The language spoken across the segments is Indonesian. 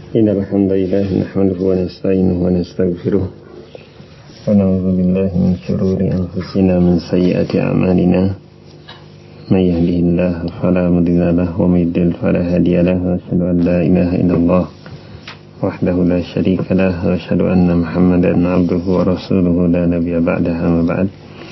إن الحمد لله نحمده ونستعينه ونستغفره ونعوذ بالله من شرور أنفسنا من سيئات أعمالنا من يهده الله فلا مضل له ومن يضلل فلا هادي له وأشهد أن لا إله إلا الله وحده لا شريك له وأشهد أن محمدا عبده ورسوله لا نبي بعده أما بعد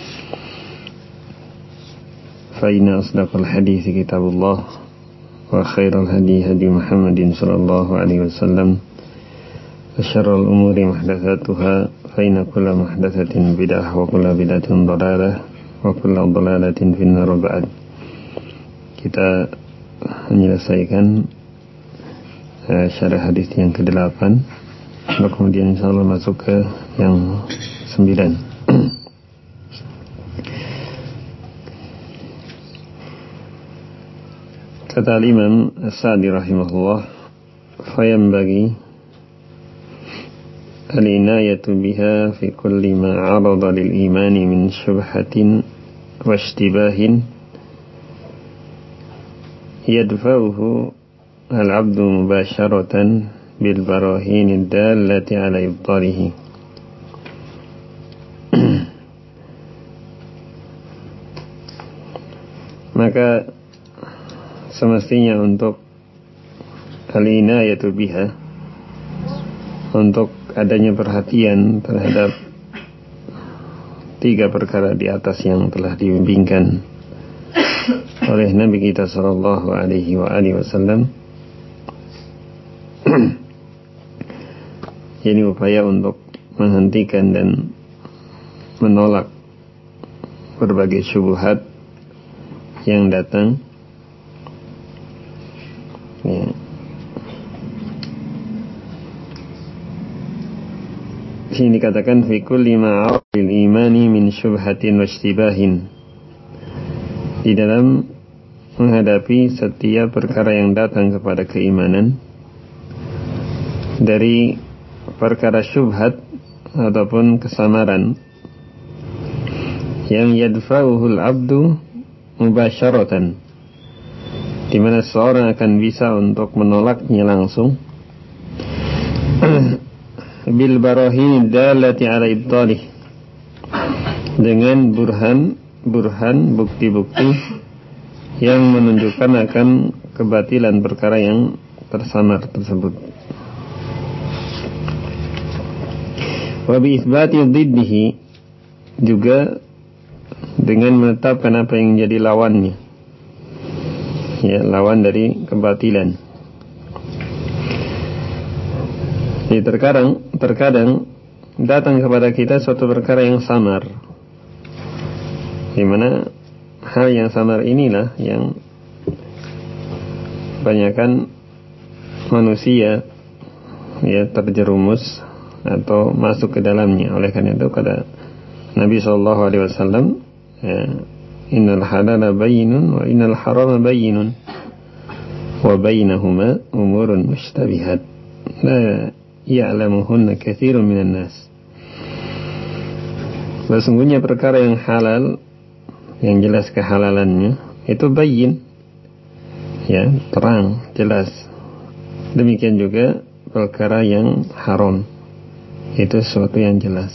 فإن أصدق الحديث كتاب الله وخير الهدي هدي محمد صلى الله عليه وسلم وشر الأمور محدثاتها فإن كل محدثة بدعة وكل بدعة ضلالة وكل ضلالة في النار. بعد kita menyelesaikan syarah hadis yang ke-8 kemudian insyaallah masuk ke yang 9. Kata Imam As-Sa'di rahimahullah, fayanbaghi al-inayatu biha fi kulli ma 'arada lil imani min syubhatin wa ishtibahin yadfa'uhu al-'abdu mubasharatan bil barahin ad-dallati 'ala ibtalihi. Maka semestinya untuk al-inayatu biha, untuk adanya perhatian terhadap 3 perkara di atas yang telah dibimbingkan oleh Nabi kita sallallahu alaihi wasallam. Ini upaya untuk menghentikan dan menolak berbagai syubhat yang datang. Ini dikatakan fi kulli ma 'aril imani min syubhatin wa ishtibahin, di dalam menghadapi setiap perkara yang datang kepada keimanan dari perkara syubhat ataupun kesamaran yang yadfa'uhul 'abdu mubasharatan, di mana seorang akan bisa untuk menolaknya langsung bil barahin dalati ala ibtalih, dengan burhan bukti-bukti yang menunjukkan akan kebatilan perkara yang tersamar tersebut. Wa bi itsbati dhiddihi, juga dengan menetapkan apa yang menjadi lawannya, ya, lawan dari kebatilan. Jadi terkadang datang kepada kita suatu perkara yang samar, di mana hal yang samar inilah yang kebanyakan manusia ya terjerumus atau masuk ke dalamnya. Oleh karena itu kata Nabi SAW, innal halala bayyinun wa innal harama bayyinun wa bainahuma umurun mushtabihat la ya'lamuhunna katsirun minan nas. Sesungguhnya perkara yang halal, yang jelas kehalalannya itu bayyin, ya, terang, jelas. Demikian juga perkara yang haram, itu sesuatu yang jelas.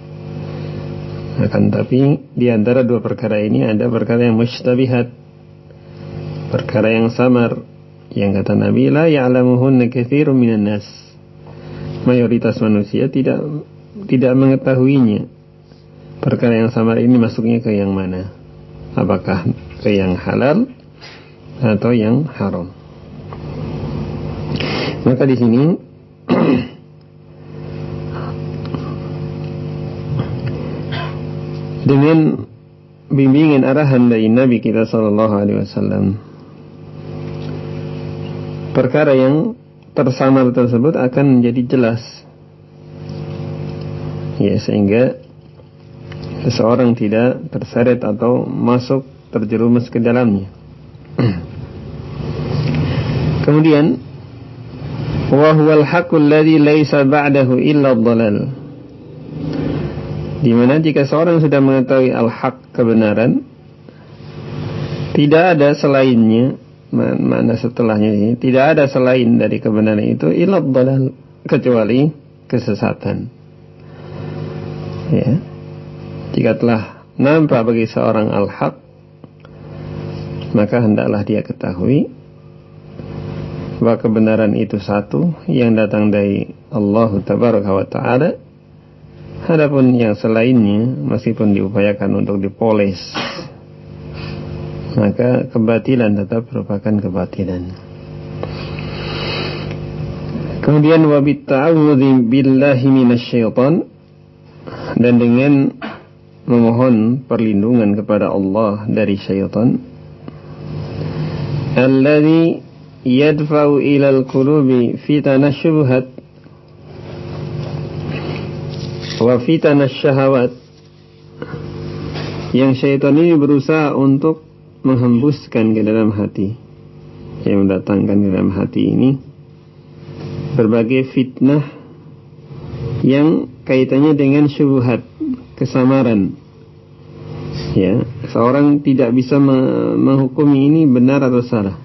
Akan tapi di antara 2 perkara ini ada perkara yang mushtabihat, perkara yang samar, yang kata Nabi la ya'lamuhunna katsirun minan nas, mayoritas manusia tidak mengetahuinya. Perkara yang samar ini masuknya ke yang mana? Apakah ke yang halal atau yang haram? Maka di sini dengan bimbingan arahan dari Nabi kita sallallahu alaihi wasallam, perkara yang tersamar tersebut akan menjadi jelas, ya, sehingga seseorang tidak terseret atau masuk terjerumus ke dalamnya. Kemudian wa huwal haqqul ladzi laisa ba'dahu illa ad-dhalal, di mana jika seorang sudah mengetahui al-haq, kebenaran, tidak ada selainnya makna setelahnya ini, tidak ada selain dari kebenaran itu illa dhalal, kecuali kesesatan. Ya. Jika telah nampak bagi seorang al-haq, maka hendaklah dia ketahui bahwa kebenaran itu satu yang datang dari Allah Tabaraka wa Ta'ala. Adapun yang selainnya, meskipun diupayakan untuk dipoles, maka kebatilan tetap merupakan kebatilan. Kemudian wabitta'awudhi billahi minasyaitan, dan dengan memohon perlindungan kepada Allah dari syaitan, alladhi yadfa'u ilal qulubi fitana syubhat wa fitana syahawat, yang syaitan ini berusaha untuk menghembuskan ke dalam hati, yang mendatangkan ke dalam hati ini berbagai fitnah yang kaitannya dengan syubhat, kesamaran. Ya, seorang tidak bisa menghukumi ini benar atau salah.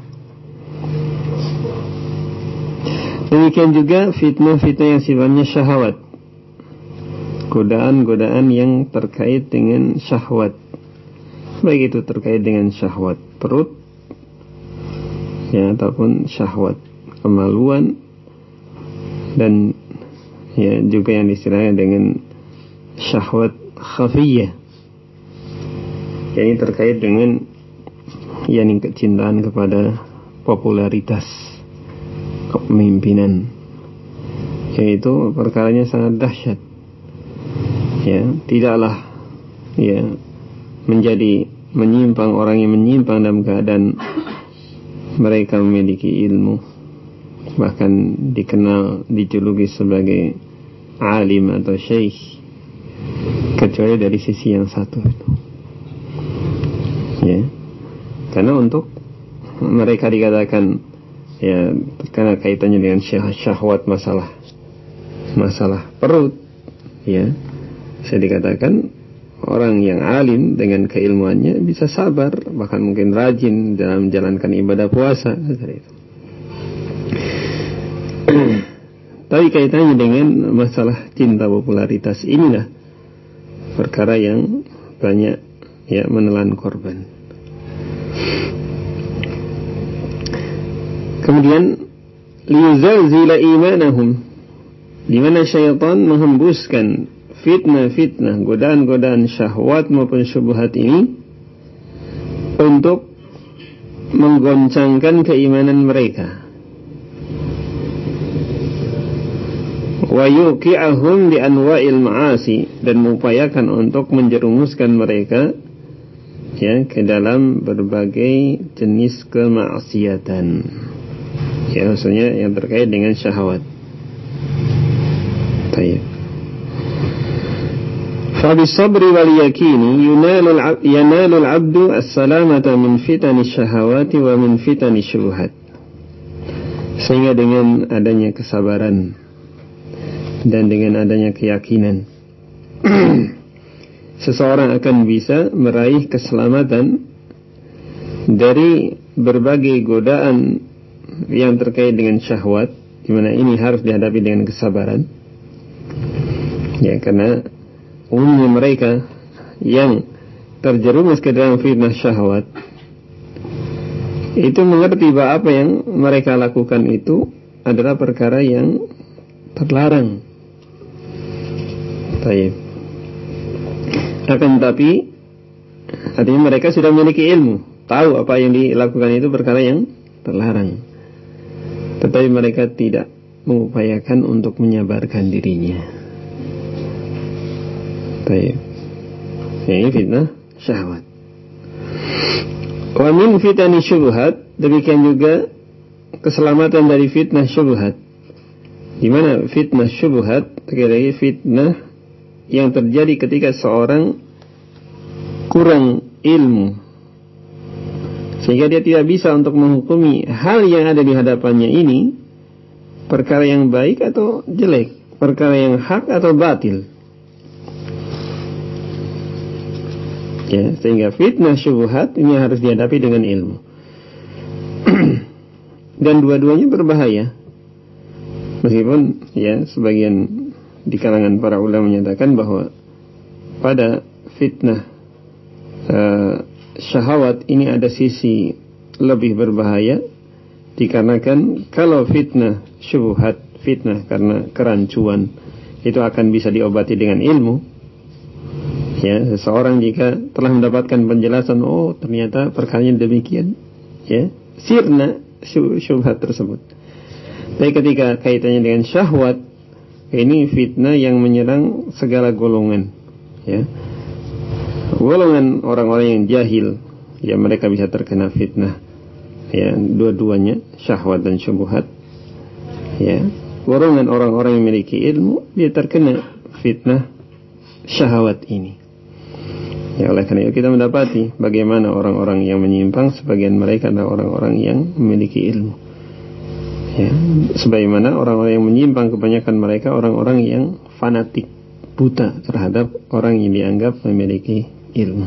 Demikian juga fitnah-fitnah yang sifatnya syahwat, godaan-godaan yang terkait dengan syahwat, baik itu terkait dengan syahwat perut, ya, ataupun syahwat kemaluan, dan ya juga yang disebut dengan syahwat khafiyah, yakni terkait dengan yakni kecintaan kepada popularitas, kepemimpinan, yaitu perkaranya sangat dahsyat. Ya, tidaklah ya menjadi menyimpang, orang yang menyimpang dalam keadaan mereka memiliki ilmu, bahkan dikenal, dijuluki sebagai alim atau syekh, kecuali dari sisi yang satu itu. Ya, karena untuk mereka dikatakan ya karena kaitannya dengan syahwat, masalah perut, ya, saya dikatakan orang yang alim dengan keilmuannya bisa sabar, bahkan mungkin rajin dalam menjalankan ibadah puasa. Tapi kaitannya dengan masalah cinta popularitas, inilah perkara yang banyak ya menelan korban. Kemudian liyuzalzila imanahum, di mana syaitan menghembuskan fitnah-fitnah, godaan-godaan syahwat maupun syubhat ini untuk menggoncangkan keimanan mereka, wa yuqi'ahum bi anwa'il ma'asi, dan mengupayakan untuk menjerumuskan mereka ya ke dalam berbagai jenis kemaksiatan, ya maksudnya yang terkait dengan syahwat. Baik. فبالصبر واليقين ينال العبد السلامة من فتن الشهوات ومن فتن الشبهات. Sehingga dengan adanya kesabaran dan dengan adanya keyakinan, seseorang akan bisa meraih keselamatan dari berbagai godaan yang terkait dengan syahwat, di mana ini harus dihadapi dengan kesabaran. Ya, karena umumnya mereka yang terjerumus ke dalam fitnah syahwat itu mengerti bahwa apa yang mereka lakukan itu adalah perkara yang terlarang. Baik. Akan tetapi artinya mereka sudah memiliki ilmu, tahu apa yang dilakukan itu perkara yang terlarang, tetapi mereka tidak mengupayakan untuk menyabarkan dirinya. Baik. Ini fitnah syahwat. Wa min fitani syubhat, demikian juga keselamatan dari fitnah syubhat. Di mana fitnah syubhat terkait fitnah yang terjadi ketika seorang kurang ilmu, sehingga dia tidak bisa untuk menghukumi hal yang ada di hadapannya ini perkara yang baik atau jelek, perkara yang hak atau batil. Ya, sehingga fitnah syubhat ini harus dihadapi dengan ilmu. dan dua-duanya berbahaya. Meskipun ya sebagian di kalangan para ulama menyatakan bahwa pada fitnah syahwat ini ada sisi lebih berbahaya, dikarenakan kalau fitnah syubhat, fitnah karena kerancuan, itu akan bisa diobati dengan ilmu. Ya, seseorang jika telah mendapatkan penjelasan, oh ternyata perkaranya demikian, ya, sirna syubhat tersebut. Tapi ketika kaitannya dengan syahwat, ini fitnah yang menyerang segala golongan, ya. Golongan orang-orang yang jahil, ya mereka bisa terkena fitnah, ya, dua-duanya syahwat dan syubhat. Ya, golongan orang-orang yang memiliki ilmu, dia terkena fitnah syahwat ini. Ya, oleh karena itu kita mendapati bagaimana orang-orang yang menyimpang, sebagian mereka adalah orang-orang yang memiliki ilmu. Ya, sebagaimana orang-orang yang menyimpang, kebanyakan mereka orang-orang yang fanatik, buta terhadap orang yang dianggap memiliki ilmu.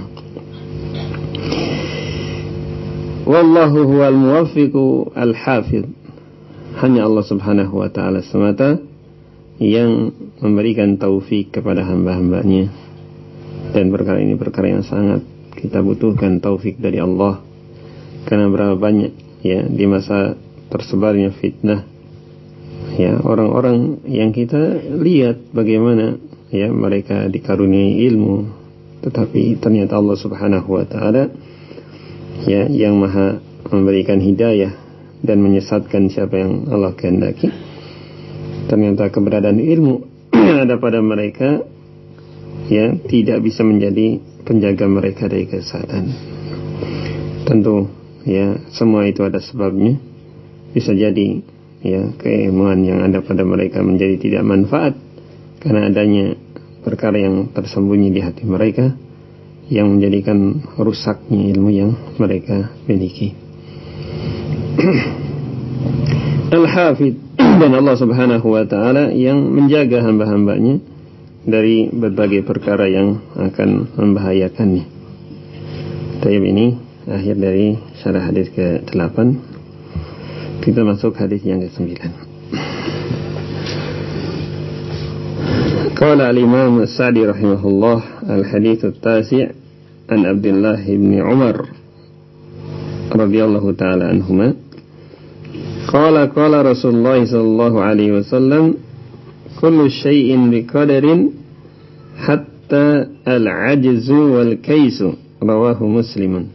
Wallahu huwal muwaffiqu al-hafidh. Hanya Allah Subhanahu wa ta'ala semata yang memberikan taufik kepada hamba-hambanya. Dan perkara ini perkara yang sangat kita butuhkan taufik dari Allah. Karena berapa banyak ya di masa tersebarnya fitnah, ya orang-orang yang kita lihat bagaimana ya mereka dikaruniai ilmu, tetapi ternyata Allah Subhanahu wa ta'ala ya yang maha memberikan hidayah dan menyesatkan siapa yang Allah kehendaki. Ternyata keberadaan ilmu yang ada pada mereka ya tidak bisa menjadi penjaga mereka dari kesesatan. Tentu ya semua itu ada sebabnya. Bisa jadi ya keilmuan yang ada pada mereka menjadi tidak manfaat karena adanya perkara yang tersembunyi di hati mereka yang menjadikan rusaknya ilmu yang mereka miliki. Al-Hafidh, dan Allah Subhanahu wa ta'ala yang menjaga hamba-hambanya dari berbagai perkara yang akan membahayakannya. Tayyib, ini akhir dari syarah hadis ke-8. Kita masuk hadis yang ke-9. Qala al-Imam As-Sa'di rahimahullah, al-hadits at-tasi' an Abdullah bin Umar radhiyallahu ta'ala anhuma. Qala Rasulullah sallallahu alaihi wasallam, kullu syai'in biqadarin hatta al-'ajzu wal kaisu, rawahu Muslimun.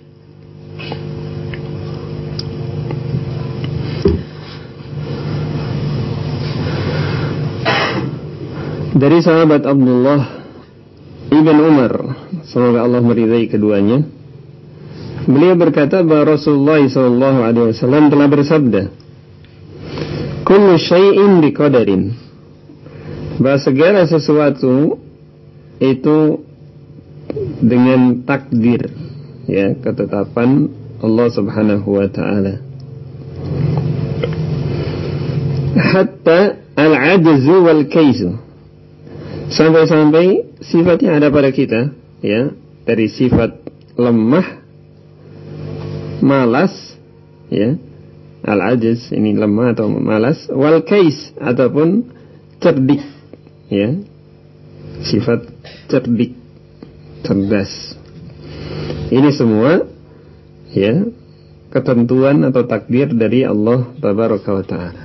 Dari sahabat Abdullah ibn Umar, semoga Allah meridai keduanya, beliau berkata bahwa Rasulullah sallallahu alaihi wasallam telah bersabda, kullu syai'in biqadarin, bahwa segala sesuatu itu dengan takdir, ya, ketetapan Allah Subhanahu wa ta'ala. Hatta al-'ajzu wal kaisu, sampai-sampai sifat yang ada pada kita, ya, dari sifat lemah, malas, ya, al-'ajz ini lemah atau malas, wal kais ataupun cerdik, ya, sifat cerdik, cerdas. Ini semua ya ketentuan atau takdir dari Allah Tabaraka wa Ta'ala.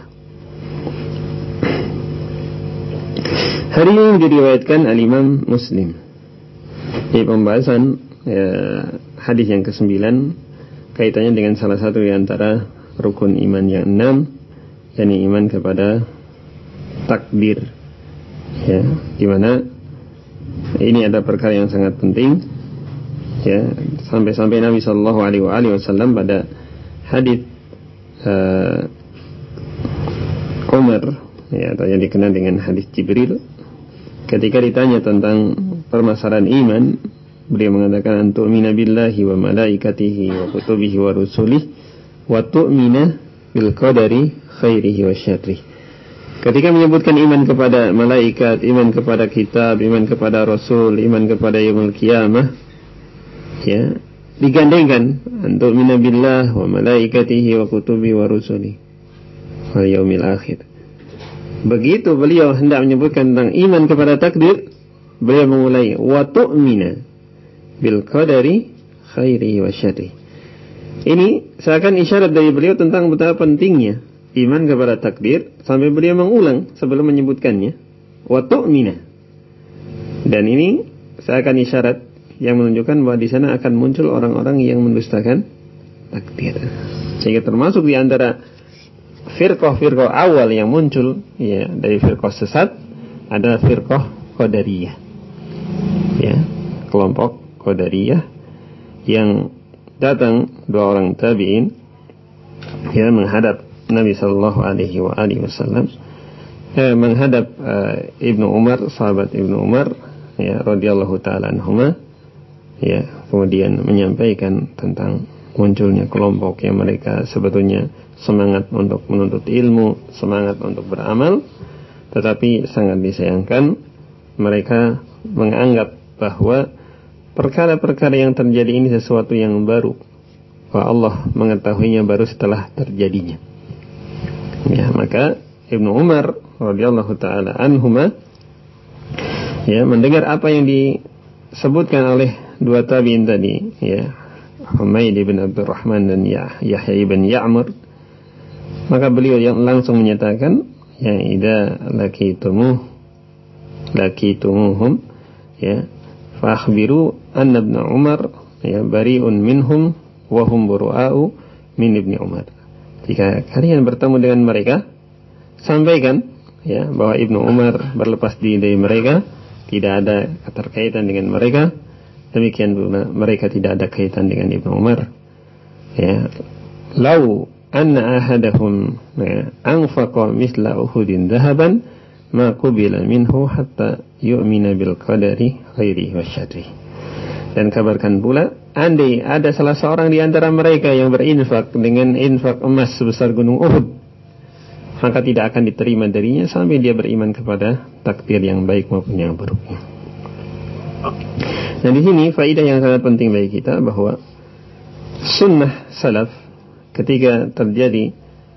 Hari ini diriwayatkan al-Imam Muslim di pembahasan hadis yang ke-9, kaitannya dengan salah satu di antara rukun iman yang 6, yakni iman kepada takdir, ya, di mana ini ada perkara yang sangat penting, ya, sampai-sampai Nabi sallallahu alaihi wasallam pada hadis Umar, ya, atau yang dikenal dengan hadis Jibril, ketika ditanya tentang permasalahan iman, beliau mengatakan antu'mina billahi wa malaikatihi wa kutubihi wa rusulihi wa tu'mina bil qadari khairihi wa syarrihi. Ketika menyebutkan iman kepada malaikat, iman kepada kitab, iman kepada rasul, iman kepada yaumul qiyamah, ya, digandengkan antu'mina billah wa malaikatihi wa kutubihi wa rusulihi. wal yaumil akhir. Begitu beliau hendak menyebutkan tentang iman kepada takdir, beliau memulai wa tu'mina bil qadari khairihi wa syarrihi. Ini seakan isyarat dari beliau tentang betapa pentingnya iman kepada takdir, sampai beliau mengulang sebelum menyebutkannya wa tu'mina. Dan ini seakan isyarat yang menunjukkan bahwa di sana akan muncul orang-orang yang mendustakan takdir. Sehingga termasuk di antara firqah-firqah awal yang muncul ya dari firqah sesat adalah firqah Qadariyah. Ya, kelompok Qadariyah yang datang dua orang tabi'in ya menghadap Nabi sallallahu alaihi wasallam, menghadap Ibnu Umar, sahabat Ibnu Umar ya radhiyallahu taala anhuma, ya, kemudian menyampaikan tentang munculnya kelompok yang mereka sebetulnya semangat untuk menuntut ilmu, semangat untuk beramal, tetapi sangat disayangkan mereka menganggap bahwa perkara-perkara yang terjadi ini sesuatu yang baru, bahwa Allah mengetahuinya baru setelah terjadinya. Ya, maka Ibnu Umar radhiyallahu taala anhuma ya mendengar apa yang disebutkan oleh dua tabi'in tadi, ya, Humaid bin Abdurrahman dan Yahya bin Ya'mur, maka beliau yang langsung menyatakan, ya, idza lakitumuhum ya fa akhbiru anna Ibnu Umar ya bari'un minhum wa hum buru'a'u min Ibnu Umar. Jika kalian bertemu dengan mereka, sampaikan ya bahwa Ibnu Umar berlepas diri dari mereka, tidak ada keterkaitan dengan mereka. Demikian pula mereka tidak ada kaitan dengan Ibnu Umar. Ya, lau anna ahadahum anfaqa misla Uhudin dhahaban ma qubila minhu hatta yu'mina bil qadari khairihi wa syarrihi. Dan kabarkan pula, andai ada salah seorang di antara mereka yang berinfak dengan infak emas sebesar gunung Uhud, maka tidak akan diterima darinya sampai dia beriman kepada takdir yang baik maupun yang buruk. Nah, di sini faedah yang sangat penting bagi kita bahwa sunnah salaf ketika terjadi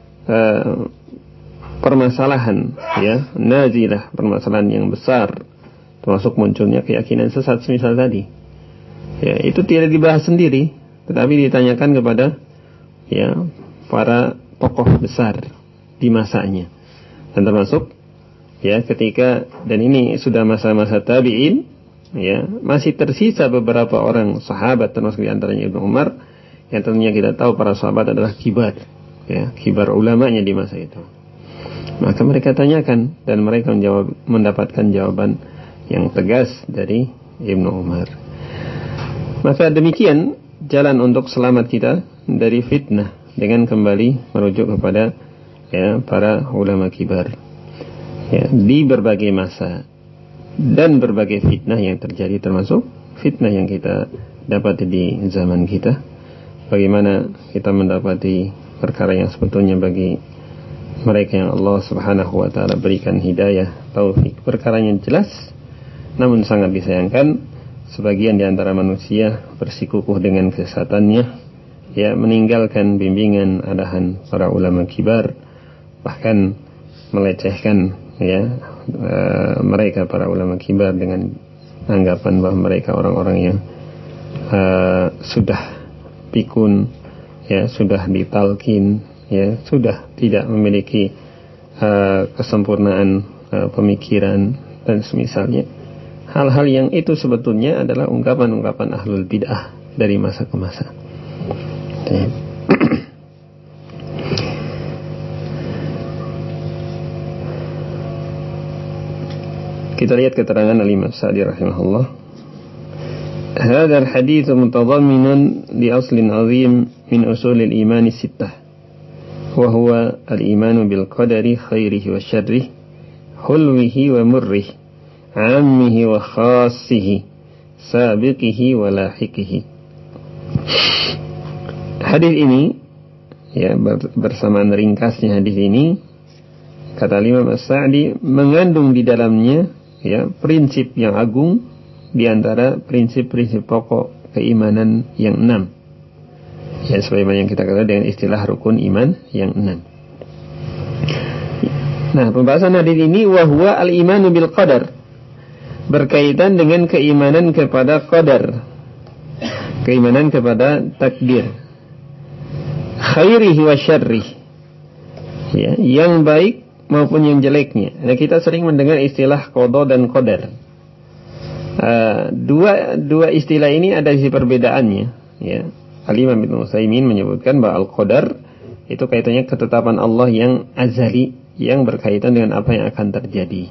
permasalahan ya nazilah, permasalahan yang besar, termasuk munculnya keyakinan sesat semisal tadi, ya, itu tidak dibahas sendiri, tetapi ditanyakan kepada ya para tokoh besar di masanya. Dan termasuk ya ketika, dan ini sudah masa-masa tabi'in, ya, masih tersisa beberapa orang sahabat, termasuk di antaranya Ibnu Umar, yang tentunya kita tahu para sahabat adalah kibar, ya, kibar ulamanya di masa itu. Maka mereka tanyakan dan mereka mendapatkan jawaban yang tegas dari Ibnu Umar. Maka demikian jalan untuk selamat kita dari fitnah, dengan kembali merujuk kepada ya para ulama kibar ya di berbagai masa dan berbagai fitnah yang terjadi, termasuk fitnah yang kita dapati di zaman kita. Bagaimana kita mendapati perkara yang sebetulnya bagi mereka yang Allah Subhanahu wa taala berikan hidayah, taufik, perkara yang jelas, namun sangat disayangkan sebagian di antara manusia bersikukuh dengan kesesatannya, ya, meninggalkan bimbingan arahan para ulama kibar, bahkan melecehkan ya mereka para ulama kibar dengan anggapan bahwa mereka orang-orang yang sudah pikun, ya, sudah ditalkin, ya, sudah tidak memiliki kesempurnaan pemikiran dan semisalnya. Hal-hal yang itu sebetulnya adalah ungkapan-ungkapan ahlul bid'ah dari masa ke masa. Kita lihat keterangan Al-Imam Sa'di rahimahullah. Hadha al-hadits mutadamminan li aslin 'azim min usul al-iman as-sittah, wa huwa al-iman bil qadari khairihi wa syarrihi, hulwihi wa murrihi, 'ammihi wa khassihi, sabiqihi wa lahiqihi. Hadis ini ya bersamaan ringkasnya hadis ini, kata Imam As-Sa'di, mengandung di dalamnya ya prinsip yang agung di antara prinsip-prinsip pokok keimanan yang 6. Ya, sebagaimana yang kita katakan dengan istilah rukun iman yang 6. Nah, pembahasan hadis ini wa huwa al-imanu bil qadar, berkaitan dengan keimanan kepada qadar, keimanan kepada takdir, khairihi wa syarrihi, ya, yang baik maupun yang jeleknya. Nah, kita sering mendengar istilah qada dan qadar. Dua istilah ini ada sisi perbedaannya, ya. Al-Imam Ibnu Utsaimin menyebutkan bahwa al-qadar itu kaitannya ketetapan Allah yang azali, yang berkaitan dengan apa yang akan terjadi.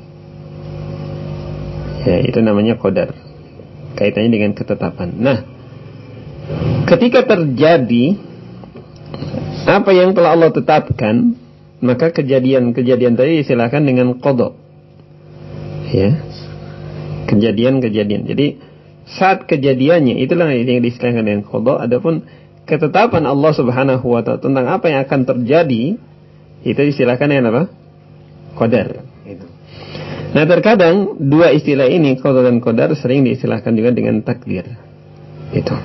Ya, itu namanya qadar. Kaitannya dengan ketetapan. Nah, ketika terjadi apa yang telah Allah tetapkan, maka kejadian-kejadian tadi disilakan dengan qada. Ya. Kejadian-kejadian. Jadi saat kejadiannya itulah yang disilakan dengan qada. Adapun ketetapan Allah Subhanahu wa taala tentang apa yang akan terjadi, itu disilakan dengan apa? Qadar. Itu. Nah, terkadang dua istilah ini, qada dan qadar, sering diistilahkan juga dengan takdir. Itu.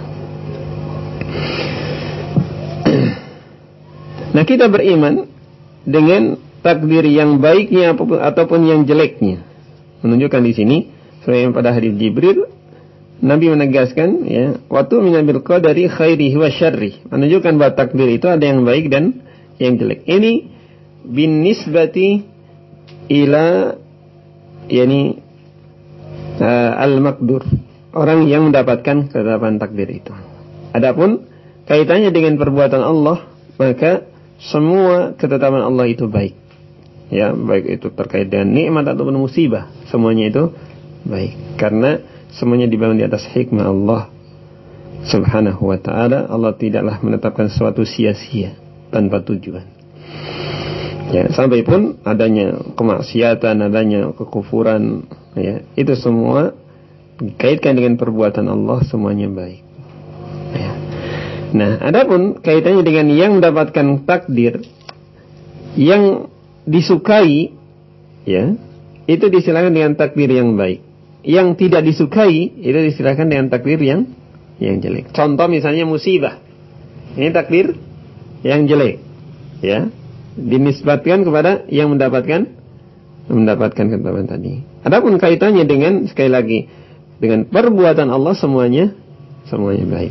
Nah, kita beriman dengan takdir yang baiknya ataupun yang jeleknya. Menunjukkan di sini, seperti pada hadis Jibril, Nabi menegaskan, ya, wa tu'minu bil qadari khairihi wa syarrihi, menunjukkan bahwa takdir itu ada yang baik dan yang jelek. Ini bin nisbati ila, yani al-maqdur, orang yang mendapatkan ketetapan takdir itu. Adapun kaitannya dengan perbuatan Allah, maka semua ketetapan Allah itu baik. Ya, baik itu terkait dengan nikmat ataupun musibah, semuanya itu baik, karena semuanya dibangun di atas hikmah Allah Subhanahu wa ta'ala. Allah tidaklah menetapkan sesuatu sia-sia tanpa tujuan. Ya, sampai pun adanya kemaksiatan, adanya kekufuran, ya, itu semua dikaitkan dengan perbuatan Allah, semuanya baik. Ya. Nah, adapun kaitannya dengan yang mendapatkan takdir yang disukai, ya, itu disilakan dengan takdir yang baik. Yang tidak disukai itu disilakan dengan takdir yang jelek. Contoh misalnya musibah, ini takdir yang jelek, ya, dinisbatkan kepada yang mendapatkan ketetapan tadi. Adapun kaitannya dengan, sekali lagi, dengan perbuatan Allah, semuanya baik.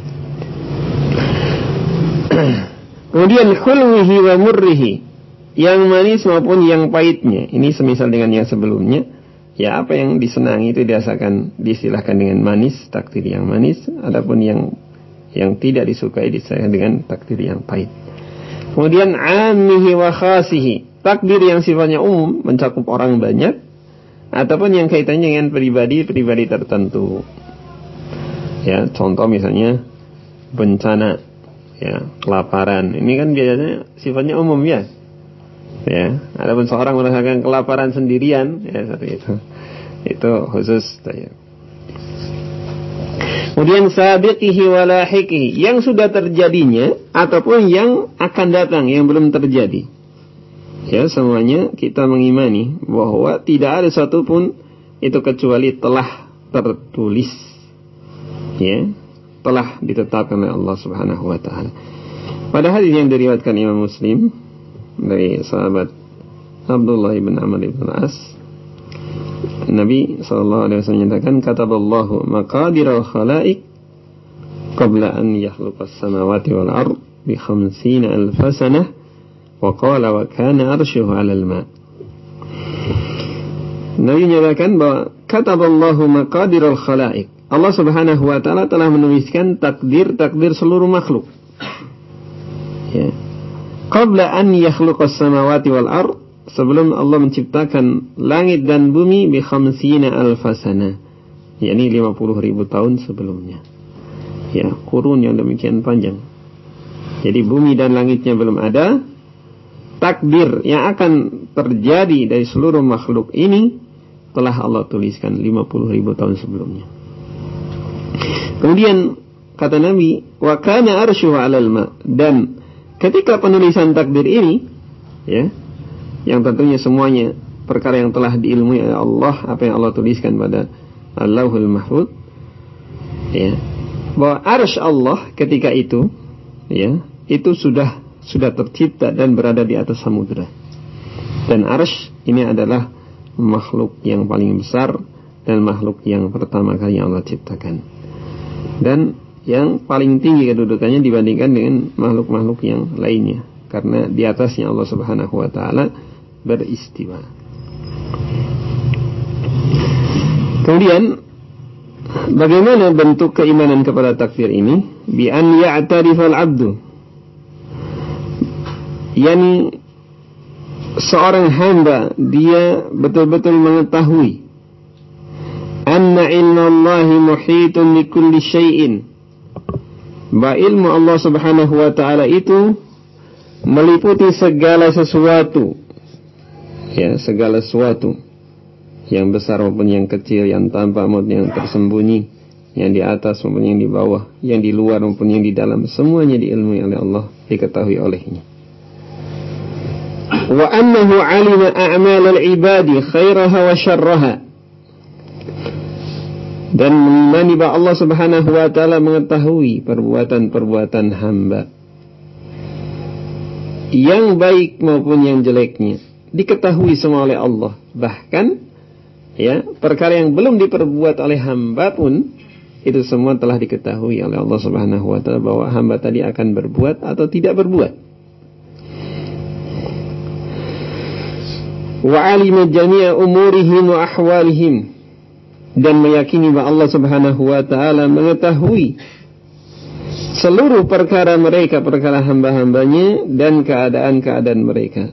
Kemudian khulwihi wa murrihi, yang manis maupun yang pahitnya. Ini semisal dengan yang sebelumnya. Ya, apa yang disenangi itu disilahkan dengan manis, takdir yang manis. Adapun yang tidak disukai disilahkan dengan takdir yang pahit. Kemudian amihi wa khasihi, takdir yang sifatnya umum, mencakup orang banyak, ataupun yang kaitannya dengan pribadi tertentu. Ya, contoh misalnya bencana, ya, kelaparan. Ini kan biasanya sifatnya umum, ya. Ya, adapun seorang merasakan kelaparan sendirian, ya, seperti itu. Itu khusus. Ya. Kemudian sabiqihi wa lahiqihi, yang sudah terjadinya ataupun yang akan datang, yang belum terjadi. Ya, semuanya kita mengimani bahwa tidak ada satupun itu kecuali telah tertulis. Ya, telah ditetapkan oleh Allah Subhanahu wa taala. Pada hadis yang diriwayatkan Imam Muslim dari sahabat Abdullah bin Amr bin As, Nabi SAW menyatakan, kataballahu maqadiral khalaiq qabla an yakhluqas samawati wal ard bi 50,000 sanah wa qala wa kana arshuhu 'alal ma'. Nabi menyatakan bahwa kataballahu maqadiral khalaiq, Allah Subhanahu wa taala telah menuliskan takdir seluruh makhluk. Ya. Qabla an yakhluqas samawati wal ard, sebelum Allah menciptakan langit dan bumi, bi 50,000 sanah, yakni 50,000 tahun sebelumnya. Ya, kurun yang demikian panjang. Jadi bumi dan langitnya belum ada, takdir yang akan terjadi dari seluruh makhluk ini telah Allah tuliskan 50,000 tahun sebelumnya. Kemudian kata Nabi, wa kana arshuhu 'alal ma', dan ketika penulisan takdir ini, ya, yang tentunya semuanya perkara yang telah diilmui oleh Allah, apa yang Allah tuliskan pada Allahul Mahfuz, ya, bahwa arsy Allah ketika itu, ya, itu sudah tercipta dan berada di atas samudra. Dan arsy Ini adalah makhluk yang paling besar dan makhluk yang pertama kali Allah ciptakan, dan yang paling tinggi kedudukannya dibandingkan dengan makhluk-makhluk yang lainnya, karena di atasnya Allah Subhanahu wa taala beristiwa. Kemudian bagaimana bentuk keimanan kepada takdir ini? Bi an ya'tarifal 'abdu, yani seorang hamba dia betul-betul mengetahui anna ilmallahi muhitun li kulli syai'in, bahwa ilmu Allah Subhanahu wa taala itu meliputi segala sesuatu, ya, segala sesuatu yang besar maupun yang kecil, yang tampak maupun yang tersembunyi, yang di atas maupun yang di bawah, yang di luar maupun yang di dalam, semuanya diilmui oleh Allah, diketahui olehnya. Wa annahu 'alima a'mal al-ibadi khairaha wa syarraha, dan mengenai bahwa Allah Subhanahu wa taala mengetahui perbuatan-perbuatan hamba, yang baik maupun yang jeleknya diketahui semua oleh Allah. Bahkan ya, perkara yang belum diperbuat oleh hamba pun itu semua telah diketahui oleh Allah Subhanahu wa taala, bahwa hamba tadi akan berbuat atau tidak berbuat. Wa 'alima jami'a umurihim wa ahwalihim, dan meyakini bahwa Allah Subhanahu wa taala mengetahui seluruh perkara mereka, perkara hamba-hambanya, dan keadaan-keadaan mereka.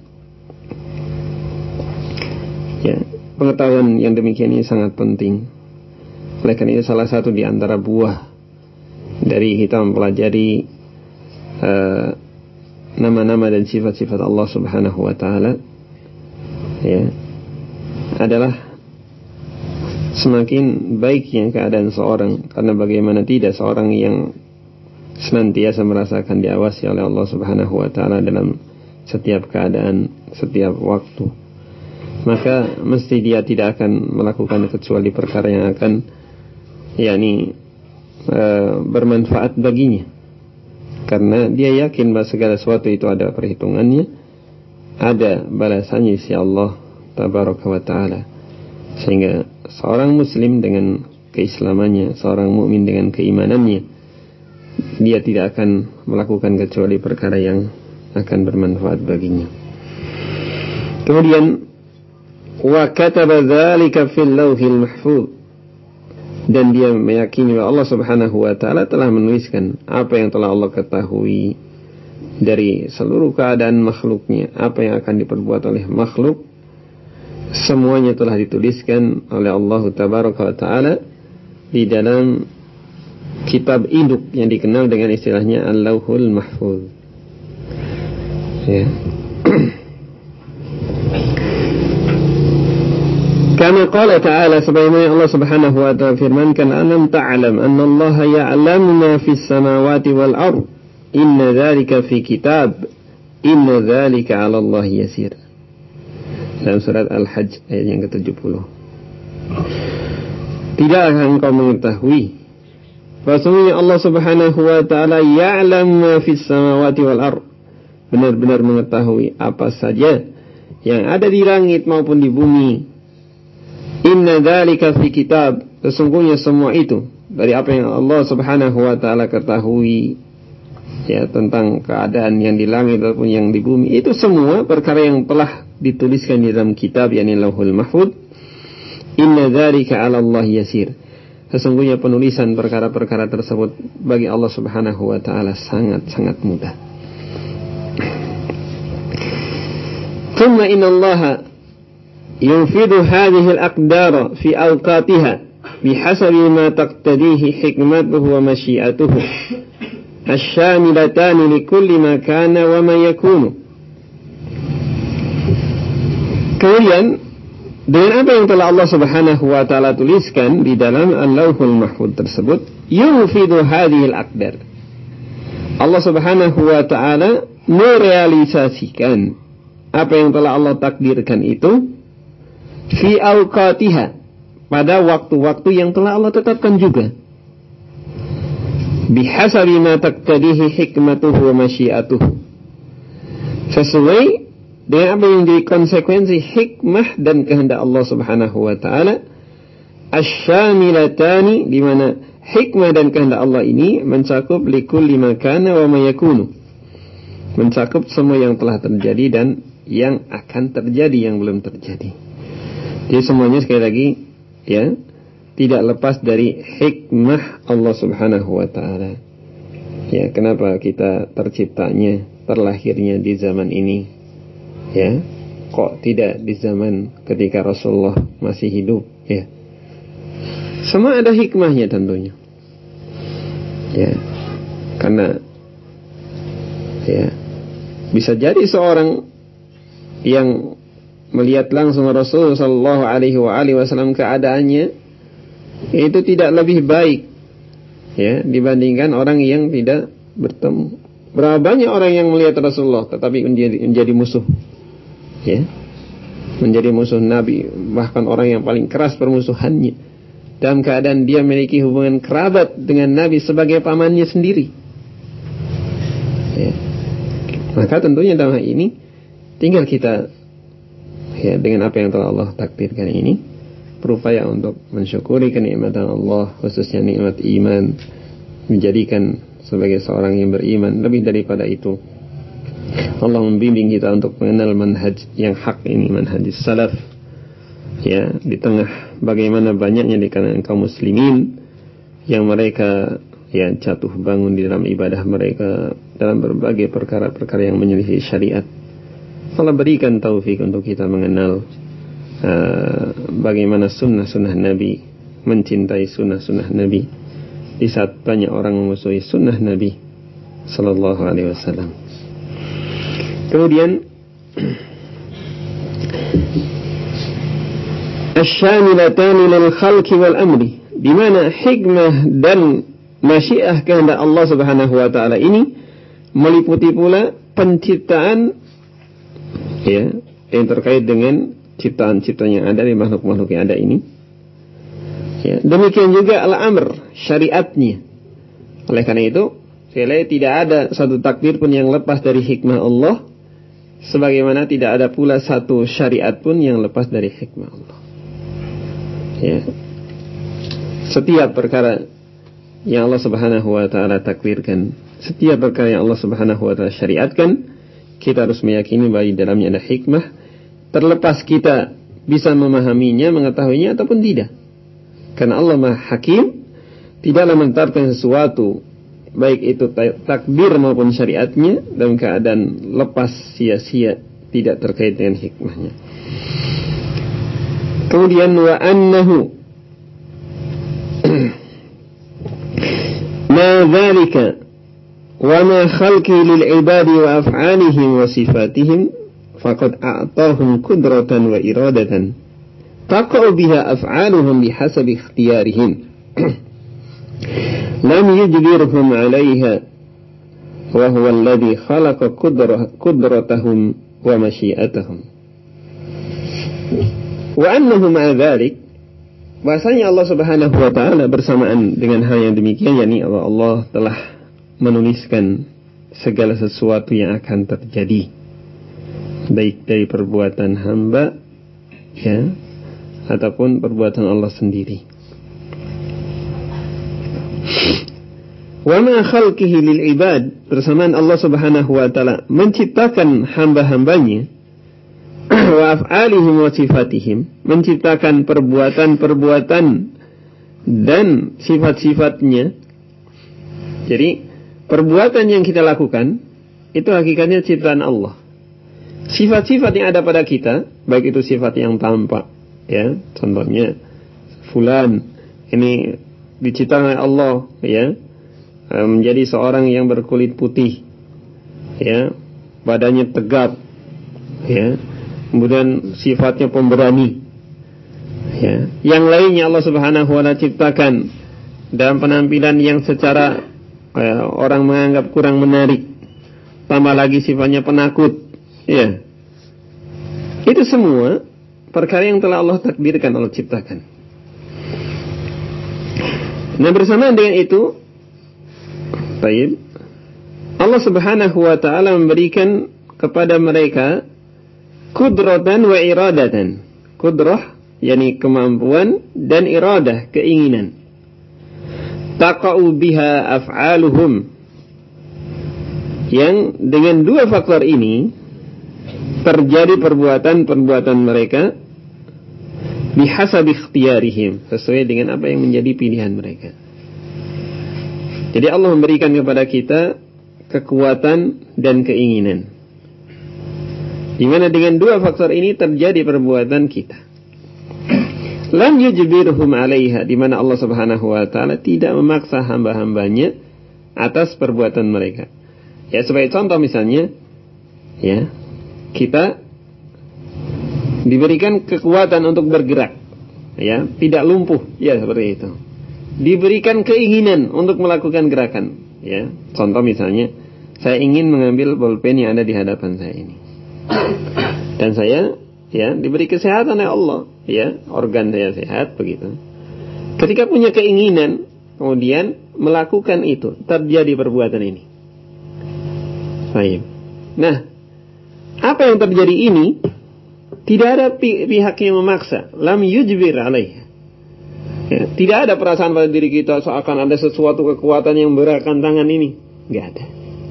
Ya, pengetahuan yang demikian ini sangat penting. Oleh karena itu salah satu di antara buah dari kita mempelajari nama-nama dan sifat-sifat Allah Subhanahu wa taala, ya, adalah semakin baiknya keadaan seorang, karena bagaimana tidak seorang yang senantiasa merasakan diawasi oleh Allah Subhanahu wa taala dalam setiap keadaan, setiap waktu, maka mesti dia tidak akan melakukan kecuali perkara yang akan bermanfaat baginya, karena dia yakin bahwa segala sesuatu itu ada perhitungannya, ada balasannya si Allah Tabaraka wa ta'ala. Sehingga seorang muslim dengan keislamannya, seorang mukmin dengan keimanannya, dia tidak akan melakukan kecuali perkara yang akan bermanfaat baginya. Kemudian wa kataba dzalika fil lauhil mahfuz, dan dia meyakini bahwa Allah Subhanahu wa taala telah menuliskan apa yang telah Allah ketahui dari seluruh keadaan makhluknya, apa yang akan diperbuat oleh makhluk, semuanya telah dituliskan oleh Allah Tabaraka wa Ta'ala di dalam kitab induk yang dikenal dengan istilahnya Al-Lauhul Mahfuz. Ya. Kama qala ta'ala, sebagaimana Allah Subhanahu wa ta'ala firmankan, alam ta'lam anna Allah ya'lamu ma fis samawati wal ard, inna dzalika fi kitab, inna dzalika 'ala Allah yasir. Dalam surat Al-Hajj ayat yang ke-70. Tidakkah engkau mengetahui bahwasanya Allah Subhanahu wa taala ya'lam ma fis samawati wal ard, benar-benar mengetahui apa saja yang ada di langit maupun di bumi. Inna dzalika fi kitab, sesungguhnya semua itu dari apa yang Allah Subhanahu wa taala ketahui, ya, tentang keadaan yang di langit ataupun yang di bumi, itu semua perkara yang telah dituliskan di dalam kitab, yakni Lauhul Mahfuz. Inna dzalika 'ala Allah yasir, sesungguhnya penulisan perkara-perkara tersebut bagi Allah Subhanahu wa taala sangat-sangat mudah. Thumma inna Allah yunfidu hadhihi al-aqdara fi awqatiha bihasabi ma taqtadihi hikmatuhu wa masyiatuhu asyamilatani likulli ma kana wa ma yakunu. Kemudian dengan apa yang telah Allah Subhanahu wa taala tuliskan di dalam Al-Lauhul Mahfuz tersebut, yufidu hadhil aqdar, Allah Subhanahu wa taala merealisasikan apa yang telah Allah takdirkan itu fi awqatiha, pada waktu-waktu yang telah Allah tetapkan juga, bihasabi ma taqtadihi hikmatuhu wa masyiatuhu, sesuai dengan apa yang menjadi konsekuensi hikmah dan kehendak Allah Subhanahu wa taala asyamilatani, di mana hikmah dan kehendak Allah ini mencakup likulli ma kana wa ma yakunu, mencakup semua yang telah terjadi dan yang akan terjadi, yang belum terjadi. Jadi semuanya sekali lagi ya tidak lepas dari hikmah Allah Subhanahu wa taala. Ya, kenapa kita terciptanya, terlahirnya di zaman ini? Ya, kok tidak di zaman ketika Rasulullah masih hidup? Ya, semua ada hikmahnya tentunya. Ya, karena ya bisa jadi seorang yang melihat langsung Rasul Sallallahu Alaihi Wasallam keadaannya itu tidak lebih baik ya dibandingkan orang yang tidak bertemu. Berapa banyak orang yang melihat Rasulullah tetapi menjadi musuh, ya, menjadi musuh Nabi, bahkan orang yang paling keras permusuhannya dalam keadaan dia memiliki hubungan kerabat dengan Nabi sebagai pamannya sendiri. Ya. Maka tentunya dalam hal ini tinggal kita ya dengan apa yang telah Allah takdirkan ini berupaya untuk mensyukuri kenikmatan Allah, khususnya nikmat iman, menjadikan sebagai seorang yang beriman. Lebih daripada itu, Allah membimbing kita untuk mengenal manhaj yang hak ini, manhaj salaf. Ya, di tengah bagaimana banyaknya di kalangan kaum muslimin yang mereka ya jatuh bangun di dalam ibadah mereka dalam berbagai perkara-perkara yang menyelisih syariat. Allah berikan taufik untuk kita mengenal bagaimana sunnah-sunnah Nabi, mencintai sunnah-sunnah Nabi di saat banyak orang memusuhi sunnah Nabi Sallallahu Alaihi Wasallam. Kemudian asyamilatani lil khalqi wal amri, di mana hikmah dan masyiah kehendak Allah Subhanahu wa taala ini meliputi pula penciptaan ya yang terkait dengan ciptaan-ciptaan yang ada di makhluk-makhluk yang ada ini. Ya, demikian juga al-amr, syariatnya. Oleh karena itu, sekali tidak ada satu takdir pun yang lepas dari hikmah Allah, sebagaimana tidak ada pula satu syariat pun yang lepas dari hikmah Allah. Ya. Setiap perkara yang Allah Subhanahu wa taala takdirkan, setiap perkara yang Allah Subhanahu wa taala syariatkan, kita harus meyakini bahwa di dalamnya ada hikmah, terlepas kita bisa memahaminya, mengetahuinya ataupun tidak. Karena Allah Maha Hakim, tidaklah menetapkan sesuatu baik itu takdir maupun syariatnya dalam keadaan lepas sia-sia, tidak terkait dengan hikmahnya. Kemudian wa annahu ma dzalika wa ma khalqi lil ibadi wa af'alihim wa sifatihim faqad a'tahum qudratan wa iradatan taqa'u biha af'aluhum bihasabi ikhtiyarihim lam yujbirhum 'alayha wa huwa alladhi khalaqa qudratahum wa masyiatahum. Wa annahu ma'a dzalik, bahasanya Allah Subhanahu wa taala bersamaan dengan hal yang demikian, yakni Allah telah menuliskan segala sesuatu yang akan terjadi, baik dari perbuatan hamba ya ataupun perbuatan Allah sendiri. Wa ma khalqihi lil ibad, bersamaan Allah Subhanahu wa taala menciptakan hamba-hambanya, wa af'alihim wa sifatihim, menciptakan perbuatan-perbuatan dan sifat-sifatnya. Jadi perbuatan yang kita lakukan itu hakikatnya ciptaan Allah. Sifat-sifat yang ada pada kita, baik itu sifat yang tampak, ya, contohnya fulan ini diciptakan oleh Allah, ya, menjadi seorang yang berkulit putih, ya, badannya tegap, ya, kemudian sifatnya pemberani, ya. Yang lainnya Allah Subhanahu wa taala ciptakan dalam penampilan yang secara orang menganggap kurang menarik, tambah lagi sifatnya penakut, ya. Itu semua perkara yang telah Allah takdirkan, Allah ciptakan. Nah, bersamaan dengan itu, baik, Allah Subhanahu wa taala memberikan kepada mereka Qudratan wa iradatan. Qudrah yakni kemampuan dan iradah, keinginan. Taqa'u biha af'aluhum, yang dengan dua faktor ini terjadi perbuatan-perbuatan mereka bihasab ikhtiyarihim, sesuai dengan apa yang menjadi pilihan mereka. Jadi Allah memberikan kepada kita kekuatan dan keinginan, di mana dengan dua faktor ini terjadi perbuatan kita. Lam yujbirhum 'alaiha, di mana Allah Subhanahu wa taala tidak memaksa hamba-hambanya atas perbuatan mereka. Ya, sebagai contoh misalnya, ya, kita diberikan kekuatan untuk bergerak, ya, tidak lumpuh, ya seperti itu. Diberikan keinginan untuk melakukan gerakan, ya. Contoh misalnya, saya ingin mengambil bolpen yang ada di hadapan saya ini. Dan saya, ya, diberi kesehatan oleh Allah, ya, organ saya sehat begitu. Ketika punya keinginan, kemudian melakukan itu, terjadi perbuatan ini. Baik. Nah, apa yang terjadi ini tidak ada pihak yang memaksa. Lam yujbir alaih. Ya, tidak ada perasaan pada diri kita seakan ada sesuatu kekuatan yang menggerakkan tangan ini. Enggak ada.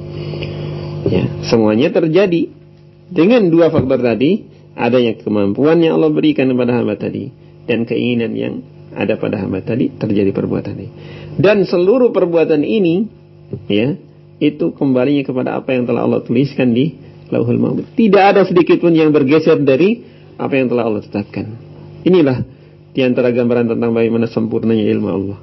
Ya, semuanya terjadi dengan dua faktor tadi, adanya kemampuan yang Allah berikan kepada hamba tadi dan keinginan yang ada pada hamba tadi, terjadi perbuatan ini. Dan seluruh perbuatan ini, ya, itu kembalinya kepada apa yang telah Allah tuliskan di Lauhul Mahfuz. Tidak ada sedikit pun yang bergeser dari apa yang telah Allah tetapkan. Inilah di antara gambaran tentang bagaimana sempurnanya ilmu Allah.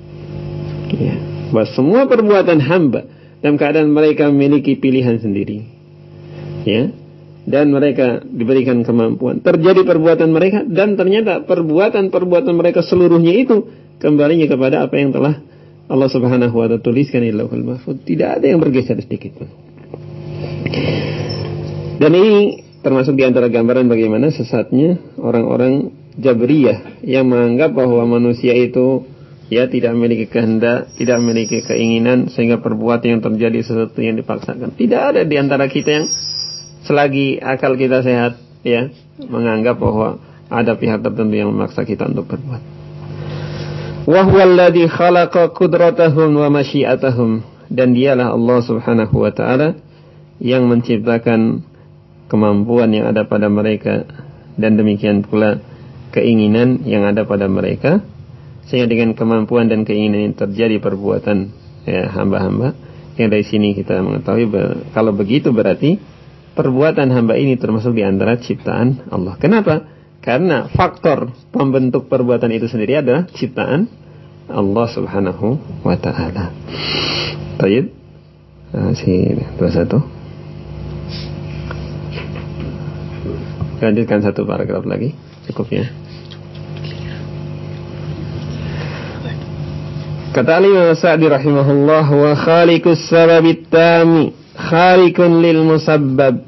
Ya, bahwa semua perbuatan hamba dalam keadaan mereka memiliki pilihan sendiri, ya, dan mereka diberikan kemampuan, terjadi perbuatan mereka, dan ternyata perbuatan mereka seluruhnya itu kembalinya kepada apa yang telah Allah Subhanahu wa ta'ala tuliskan di Lauhul Mahfuz. Tidak ada yang bergeser sedikit pun. Dan ini termasuk di antara gambaran bagaimana sesatnya orang-orang Jabriyah yang menganggap bahwa manusia itu, ya, tidak memiliki kehendak, tidak memiliki keinginan, sehingga perbuatan yang terjadi sesuatu yang dipaksakan. Tidak ada di antara kita yang selagi akal kita sehat, ya, menganggap bahwa ada pihak tertentu yang memaksa kita untuk berbuat. Wa huwal ladzi khalaqa qudratahum wa masyiatahum, dan dialah Allah Subhanahu wa taala yang menciptakan kemampuan yang ada pada mereka dan demikian pula keinginan yang ada pada mereka, sehingga dengan kemampuan dan keinginan yang terjadi perbuatan, ya, hamba-hamba. Yang dari sini kita mengetahui kalau begitu berarti perbuatan hamba ini termasuk di antara ciptaan Allah. Kenapa? Karena faktor pembentuk perbuatan itu sendiri adalah ciptaan Allah Subhanahu wa ta'ala. Baik. Si 21. Lanjutkan satu paragraf lagi. Cukup, ya. Kata Imam Sa'di rahimahullah, wa khaliqus sababit tami khaliqun lil musabbab,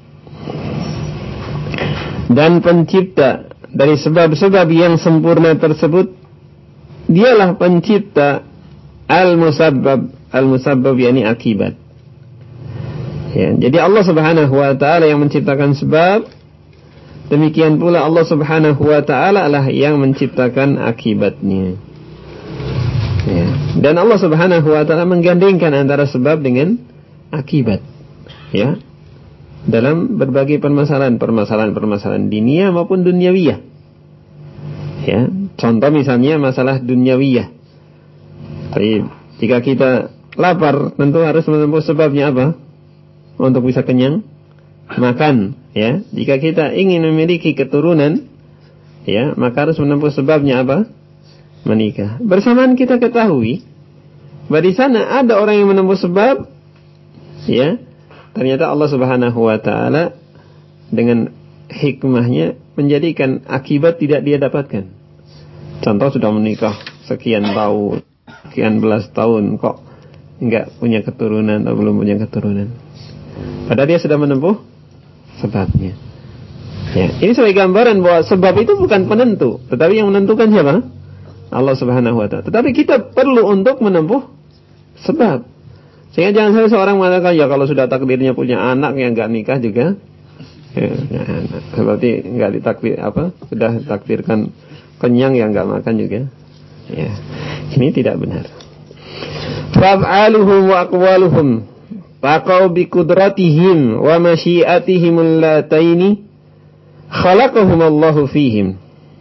dan pencipta dari sebab-sebab yang sempurna tersebut dialah pencipta al-musabbab. Al-musabbab yakni akibat. Ya, jadi Allah Subhanahu wa taala yang menciptakan sebab, demikian pula Allah Subhanahu wa taala lah yang menciptakan akibatnya. Ya. Dan Allah Subhanahu wa taala menggandengkan antara sebab dengan akibat, ya, dalam berbagai permasalahan dunia maupun duniawiyah. Ya, contoh misalnya masalah duniawiyah. Jadi, jika kita lapar, tentu harus menempuh sebabnya apa? Untuk bisa kenyang, makan, ya. Jika kita ingin memiliki keturunan, ya, maka harus menempuh sebabnya apa? Menikah. Bersamaan kita ketahui bahwa di sana ada orang yang menempuh sebab, ya, ternyata Allah Subhanahu wa taala dengan hikmahnya menjadikan akibat tidak dia dapatkan. Contoh, sudah menikah sekian tahun, sekian belas tahun, kok enggak punya keturunan atau belum punya keturunan. Padahal dia sudah menempuh sebabnya. Ya, ini sebagai gambaran bahwa sebab itu bukan penentu, tetapi yang menentukan siapa? Allah Subhanahu wa ta'ala. Tetapi kita perlu untuk menempuh sebab. Sehingga jangan sampai seorang mengatakan, ya kalau sudah takdirnya punya anak yang enggak nikah juga Berarti nggak ditakdir sudah takdirkan kenyang yang nggak makan juga. Ya, ini tidak benar. Fa'aluhum wa aqwaluhum taqaw bi qudratihim wa masyiatihim allataini khalaqahum Allahu fihim.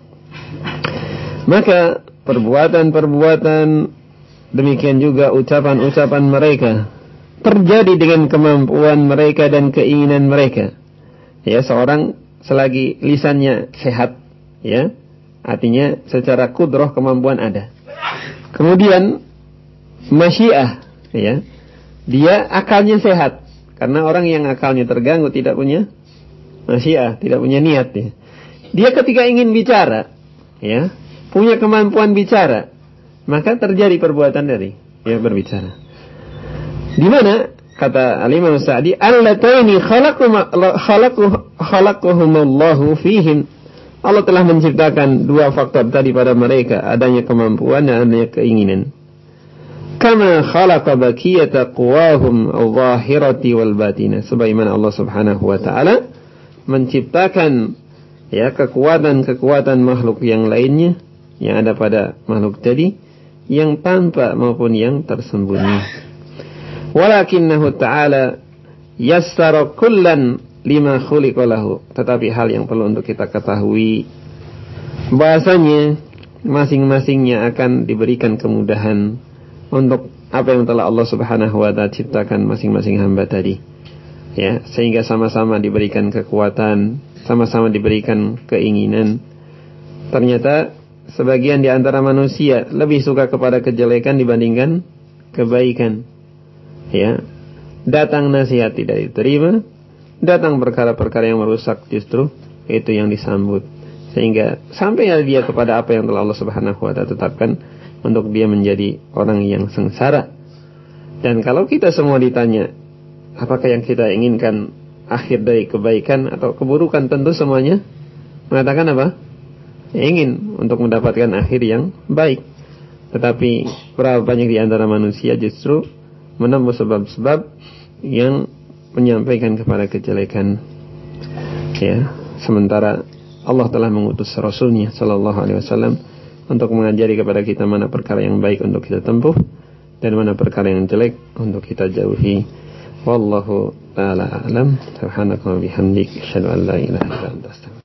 Maka perbuatan-perbuatan demikian juga ucapan-ucapan mereka terjadi dengan kemampuan mereka dan keinginan mereka. Ya, seorang selagi lisannya sehat, ya, artinya secara kudrah kemampuan ada. Kemudian masyiah, ya, dia akalnya sehat. Karena orang yang akalnya terganggu tidak punya masyiah, tidak punya niat, ya. Dia ketika ingin bicara, ya, punya kemampuan bicara, maka terjadi perbuatan dari ya berbicara. Di mana kata Al-Imam Sa'di, allataini khalaqahumullahu fihim. Allah telah menciptakan dua faktor tadi pada mereka, adanya kemampuan dan adanya keinginan. Kama khalaqa baqiyata quwahum al-zahirati wal batinah. Sebagaimana Allah Subhanahu wa taala menciptakan ya kekuatan-kekuatan makhluk yang lainnya yang ada pada makhluk tadi, yang tampak maupun yang tersembunyi. Walakinnahu ta'ala yassara kullan lima khuliqa lahu. Tetapi hal yang perlu untuk kita ketahui, bahasanya masing-masingnya akan diberikan kemudahan untuk apa yang telah Allah Subhanahu wa ta'ala ciptakan masing-masing hamba tadi. Ya, sehingga sama-sama diberikan kekuatan, sama-sama diberikan keinginan. Ternyata sebagian di antara manusia lebih suka kepada kejelekan dibandingkan kebaikan. Ya, datang nasihat tidak diterima, datang perkara-perkara yang merusak justru itu yang disambut, sehingga sampai dia kepada apa yang telah Allah Subhanahu wa ta'ala tetapkan untuk dia menjadi orang yang sengsara. Dan kalau kita semua ditanya apakah yang kita inginkan akhir dari kebaikan atau keburukan, tentu semuanya mengatakan apa? Ingin untuk mendapatkan akhir yang baik. Tetapi berapa banyak di antara manusia justru menempuh sebab-sebab yang menyampaikan kepada kejelekan. Ya, sementara Allah telah mengutus Rasulnya sallallahu alaihi wasallam untuk mengajari kepada kita mana perkara yang baik untuk kita tempuh dan mana perkara yang jelek untuk kita jauhi. Wallahu ta'ala a'lam. Subhanaka wa bihamdik, asyhadu an la ilaha illa anta, astaghfiruka